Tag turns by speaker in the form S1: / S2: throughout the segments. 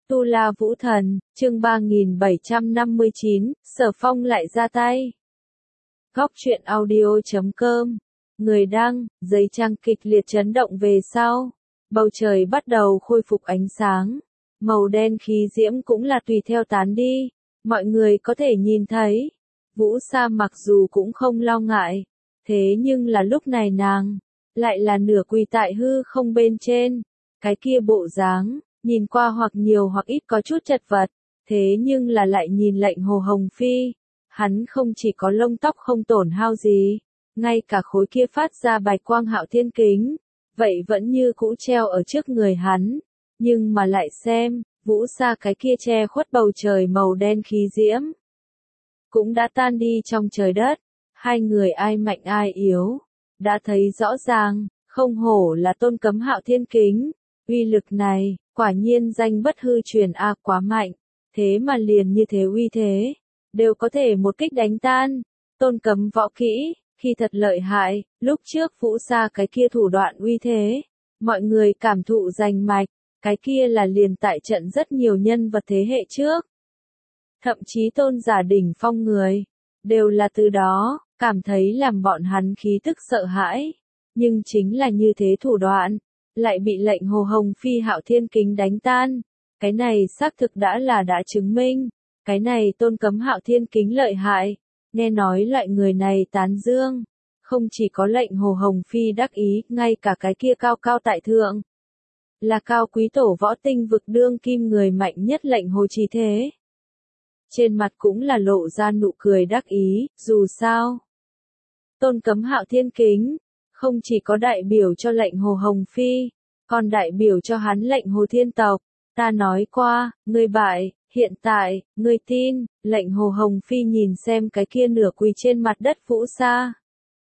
S1: Tu La Vũ Thần, chương 3759, Sở Phong lại ra tay. Góc truyện audio.com. Người đăng, giấy trang kịch liệt chấn động về sau. Bầu trời bắt đầu khôi phục ánh sáng. Màu đen khí diễm cũng là tùy theo tán đi. Mọi người có thể nhìn thấy. Vũ Sa mặc dù cũng không lo ngại. Thế nhưng là lúc này nàng, lại là nửa quỳ tại hư không bên trên. Cái kia bộ dáng, nhìn qua hoặc nhiều hoặc ít có chút chật vật, thế nhưng là lại nhìn lệnh Hồ Hồng Phi, hắn không chỉ có lông tóc không tổn hao gì, ngay cả khối kia phát ra bạch quang Hạo Thiên Kính, vậy vẫn như cũ treo ở trước người hắn, nhưng mà lại xem, Vũ Sa cái kia che khuất bầu trời màu đen khí diễm, cũng đã tan đi trong trời đất, hai người ai mạnh ai yếu, đã thấy rõ ràng, không hổ là tôn cấm Hạo Thiên Kính. Uy lực này, quả nhiên danh bất hư truyền quá mạnh, thế mà liền như thế uy thế, đều có thể một kích đánh tan, tôn cấm võ kỹ, khi thật lợi hại, lúc trước Vũ Sa cái kia thủ đoạn uy thế, mọi người cảm thụ rành mạch, cái kia là liền tại trận rất nhiều nhân vật thế hệ trước. Thậm chí tôn giả đỉnh phong người, đều là từ đó, cảm thấy làm bọn hắn khí tức sợ hãi, nhưng chính là như thế thủ đoạn. Lại bị lệnh Hồ Hồng Phi Hạo Thiên Kính đánh tan, cái này xác thực đã chứng minh, cái này tôn cấm Hạo Thiên Kính lợi hại, nghe nói loại người này tán dương, không chỉ có lệnh Hồ Hồng Phi đắc ý, ngay cả cái kia cao cao tại thượng, là cao quý tổ võ tinh vực đương kim người mạnh nhất lệnh Hồ Trì Thế. Trên mặt cũng là lộ ra nụ cười đắc ý, dù sao, tôn cấm Hạo Thiên Kính, không chỉ có đại biểu cho lệnh Hồ Hồng Phi, còn đại biểu cho hắn lệnh Hồ Thiên Tộc. Ta nói qua, ngươi bại, hiện tại, ngươi tin, lệnh Hồ Hồng Phi nhìn xem cái kia nửa quỳ trên mặt đất Vũ Sa.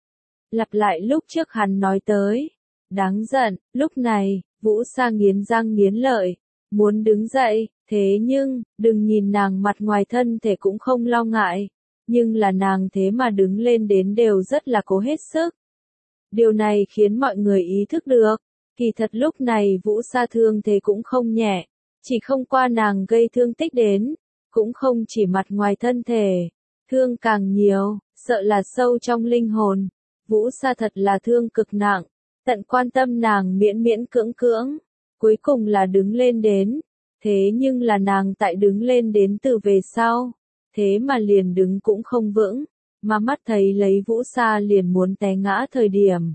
S1: Lặp lại lúc trước hắn nói tới. Đáng giận, lúc này, Vũ Sa nghiến răng nghiến lợi, muốn đứng dậy, thế nhưng, đừng nhìn nàng mặt ngoài thân thể cũng không lo ngại, nhưng là nàng thế mà đứng lên đến đều rất là cố hết sức. Điều này khiến mọi người ý thức được, kỳ thật lúc này Vũ Sa thương thế cũng không nhẹ, chỉ không qua nàng gây thương tích đến, cũng không chỉ mặt ngoài thân thể, thương càng nhiều, sợ là sâu trong linh hồn. Vũ Sa thật là thương cực nặng, tận quan tâm nàng miễn miễn cưỡng cưỡng, cuối cùng là đứng lên đến, thế nhưng là nàng tại đứng lên đến từ về sau, thế mà liền đứng cũng không vững. Mà mắt thấy lấy Vũ Sa liền muốn té ngã thời điểm.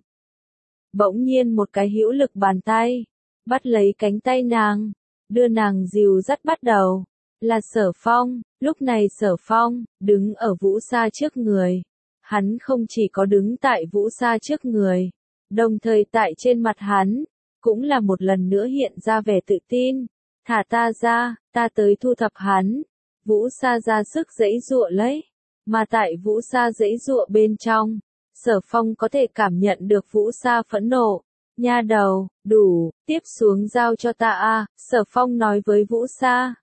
S1: Bỗng nhiên một cái hữu lực bàn tay, bắt lấy cánh tay nàng, đưa nàng dìu dắt bắt đầu, là Sở Phong, lúc này Sở Phong, đứng ở Vũ Sa trước người. Hắn không chỉ có đứng tại Vũ Sa trước người, đồng thời tại trên mặt hắn, cũng là một lần nữa hiện ra vẻ tự tin, thả ta ra, ta tới thu thập hắn. Vũ Sa ra sức giãy giụa lấy. Mà tại Vũ Sa giãy giụa bên trong, Sở Phong có thể cảm nhận được Vũ Sa phẫn nộ. Nha đầu, đủ, tiếp xuống giao cho ta Sở Phong nói với Vũ Sa.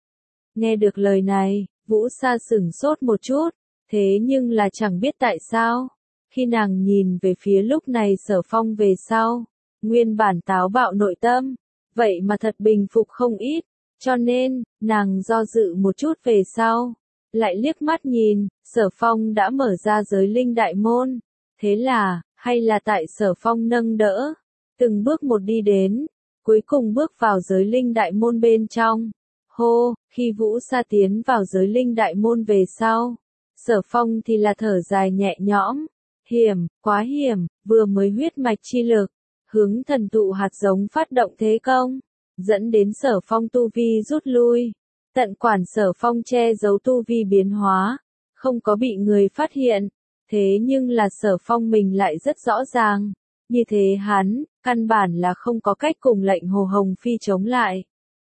S1: Nghe được lời này, Vũ Sa sửng sốt một chút, thế nhưng là chẳng biết tại sao. Khi nàng nhìn về phía lúc này Sở Phong về sau, nguyên bản táo bạo nội tâm, vậy mà thật bình phục không ít, cho nên, nàng do dự một chút về sau. Lại liếc mắt nhìn, Sở Phong đã mở ra giới linh đại môn. Thế là, hay là tại Sở Phong nâng đỡ, từng bước một đi đến, cuối cùng bước vào giới linh đại môn bên trong. Hô, khi Vũ Sa tiến vào giới linh đại môn về sau, Sở Phong thì là thở dài nhẹ nhõm. Hiểm, quá hiểm, vừa mới huyết mạch chi lực, hướng thần tụ hạt giống phát động thế công, dẫn đến Sở Phong tu vi rút lui. Tận quản Sở Phong che giấu tu vi biến hóa, không có bị người phát hiện, thế nhưng là Sở Phong mình lại rất rõ ràng, như thế hắn, căn bản là không có cách cùng lệnh Hồ Hồng Phi chống lại.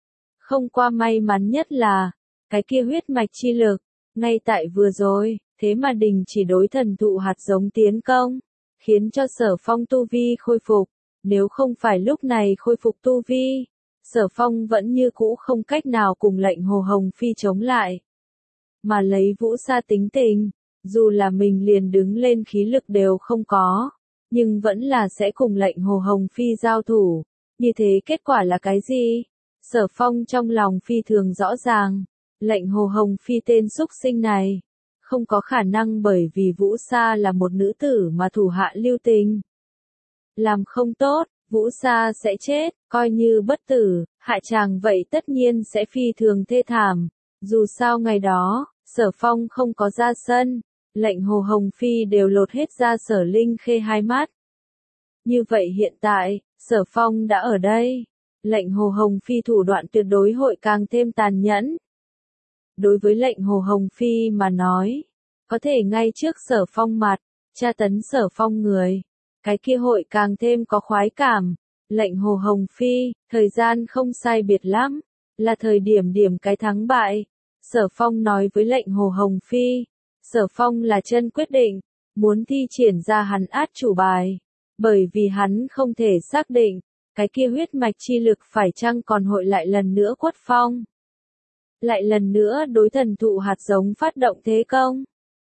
S1: Không qua may mắn nhất là, cái kia huyết mạch chi lực, ngay tại vừa rồi, thế mà đình chỉ đối thần thụ hạt giống tiến công, khiến cho Sở Phong tu vi khôi phục, nếu không phải lúc này khôi phục tu vi. Sở Phong vẫn như cũ không cách nào cùng lệnh Hồ Hồng Phi chống lại. Mà lấy Vũ Sa tính tình, dù là mình liền đứng lên khí lực đều không có, nhưng vẫn là sẽ cùng lệnh Hồ Hồng Phi giao thủ. Như thế kết quả là cái gì? Sở Phong trong lòng phi thường rõ ràng, lệnh Hồ Hồng Phi tên súc sinh này, không có khả năng bởi vì Vũ Sa là một nữ tử mà thủ hạ lưu tình. Làm không tốt, Vũ Sa sẽ chết, coi như bất tử, hại chàng vậy tất nhiên sẽ phi thường thê thảm. Dù sao ngày đó, Sở Phong không có ra sân, lệnh Hồ Hồng Phi đều lột hết ra Sở Linh Khê hai mắt. Như vậy hiện tại, Sở Phong đã ở đây, lệnh Hồ Hồng Phi thủ đoạn tuyệt đối hội càng thêm tàn nhẫn. Đối với lệnh Hồ Hồng Phi mà nói, có thể ngay trước Sở Phong mặt, tra tấn Sở Phong người, cái kia hội càng thêm có khoái cảm. Lệnh Hồ Hồng Phi, thời gian không sai biệt lắm, là thời điểm cái thắng bại. Sở Phong nói với lệnh Hồ Hồng Phi, Sở Phong là chân quyết định, muốn thi triển ra hắn át chủ bài, bởi vì hắn không thể xác định, cái kia huyết mạch chi lực phải chăng còn hội lại lần nữa quất phong. Lại lần nữa đối thần thụ hạt giống phát động thế công.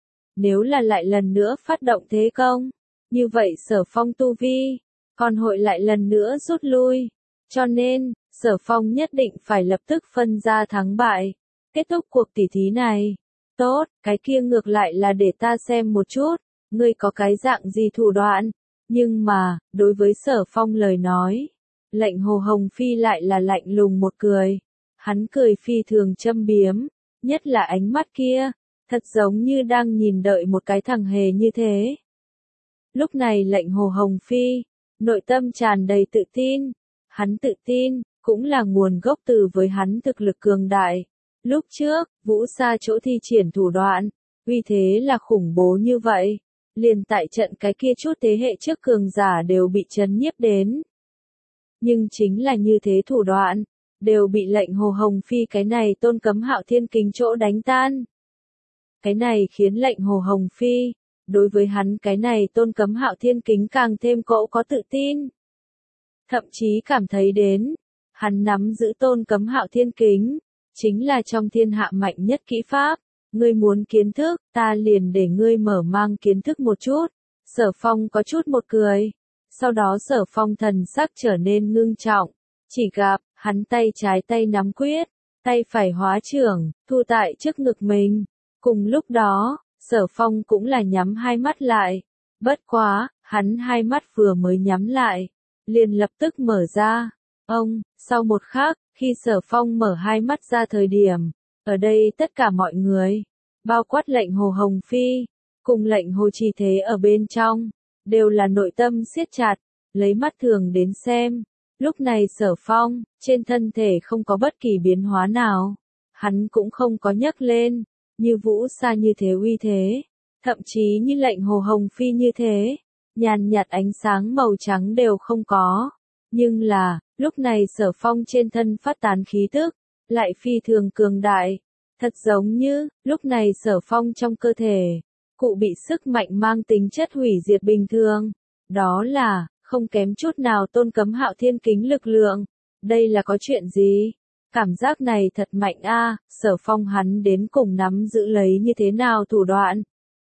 S1: Nếu là lại lần nữa phát động thế công, như vậy Sở Phong tu vi, còn hội lại lần nữa rút lui. Cho nên, Sở Phong nhất định phải lập tức phân ra thắng bại, kết thúc cuộc tỉ thí này. Tốt, cái kia ngược lại là để ta xem một chút, ngươi có cái dạng gì thủ đoạn. Nhưng mà, đối với Sở Phong lời nói, lệnh Hồ Hồng Phi lại là lạnh lùng một cười. Hắn cười phi thường châm biếm, nhất là ánh mắt kia, thật giống như đang nhìn đợi một cái thằng hề như thế. Lúc này lệnh Hồ Hồng Phi, nội tâm tràn đầy tự tin, hắn tự tin, cũng là nguồn gốc từ với hắn thực lực cường đại. Lúc trước, Vũ Sa chỗ thi triển thủ đoạn, uy thế là khủng bố như vậy, liền tại trận cái kia chút thế hệ trước cường giả đều bị chấn nhiếp đến. Nhưng chính là như thế thủ đoạn, đều bị lệnh Hồ Hồng Phi cái này Tôn Cấm Hạo Thiên Kính chỗ đánh tan. Cái này khiến lệnh Hồ Hồng Phi, đối với hắn cái này Tôn Cấm Hạo Thiên Kính càng thêm cỗ có tự tin. Thậm chí cảm thấy đến, hắn nắm giữ Tôn Cấm Hạo Thiên Kính, chính là trong thiên hạ mạnh nhất kỹ pháp. Ngươi muốn kiến thức, ta liền để ngươi mở mang kiến thức một chút. Sở Phong có chút một cười. Sau đó Sở Phong thần sắc trở nên ngưng trọng. Chỉ gặp, hắn tay trái tay nắm quyết, tay phải hóa trưởng, thu tại trước ngực mình. Cùng lúc đó, Sở Phong cũng là nhắm hai mắt lại. Bất quá, hắn hai mắt vừa mới nhắm lại, liền lập tức mở ra. Sau một khắc, khi Sở Phong mở hai mắt ra thời điểm, ở đây tất cả mọi người, bao quát lệnh Hồ Hồng Phi, cùng lệnh Hồ Trì Thế ở bên trong, đều là nội tâm siết chặt, lấy mắt thường đến xem. Lúc này Sở Phong, trên thân thể không có bất kỳ biến hóa nào, hắn cũng không có nhấc lên, như Vũ Sa như thế uy thế, thậm chí như lệnh Hồ Hồng Phi như thế, nhàn nhạt ánh sáng màu trắng đều không có. Nhưng là, lúc này Sở Phong trên thân phát tán khí tức, lại phi thường cường đại. Thật giống như, lúc này Sở Phong trong cơ thể, cụ bị sức mạnh mang tính chất hủy diệt bình thường. Đó là, không kém chút nào Tôn Cấm Hạo Thiên Kính lực lượng. Đây là có chuyện gì? Cảm giác này thật mạnh a. Sở Phong hắn đến cùng nắm giữ lấy như thế nào thủ đoạn.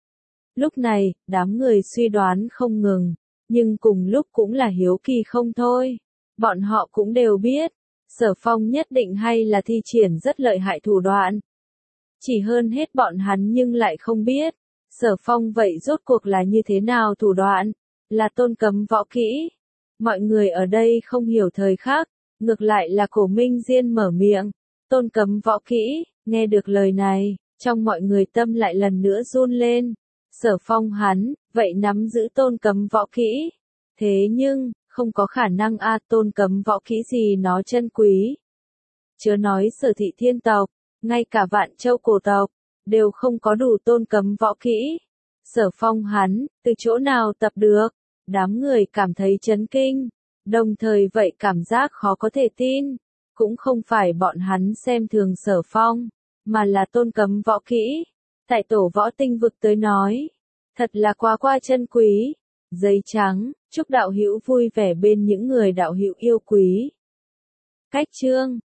S1: Lúc này, đám người suy đoán không ngừng, nhưng cùng lúc cũng là hiếu kỳ không thôi. Bọn họ cũng đều biết, Sở Phong nhất định hay là thi triển rất lợi hại thủ đoạn. Chỉ hơn hết bọn hắn nhưng lại không biết, Sở Phong vậy rốt cuộc là như thế nào thủ đoạn, là tôn cấm võ kỹ. Mọi người ở đây không hiểu thời khắc, ngược lại là Cổ Minh Diên mở miệng, tôn cấm võ kỹ, nghe được lời này, trong mọi người tâm lại lần nữa run lên. Sở Phong hắn, vậy nắm giữ tôn cấm võ kỹ. Thế nhưng, không có khả năng tôn cấm võ kỹ gì nó chân quý. Chớ nói Sở Thị Thiên tộc, ngay cả Vạn Châu cổ tộc, đều không có đủ tôn cấm võ kỹ. Sở Phong hắn, từ chỗ nào tập được? Đám người cảm thấy chấn kinh, đồng thời vậy cảm giác khó có thể tin. Cũng không phải bọn hắn xem thường Sở Phong, mà là tôn cấm võ kỹ. Tại tổ võ tinh vực tới nói, thật là quá qua chân quý. Giấy trắng, chúc đạo hữu vui vẻ bên những người đạo hữu yêu quý. Cách chương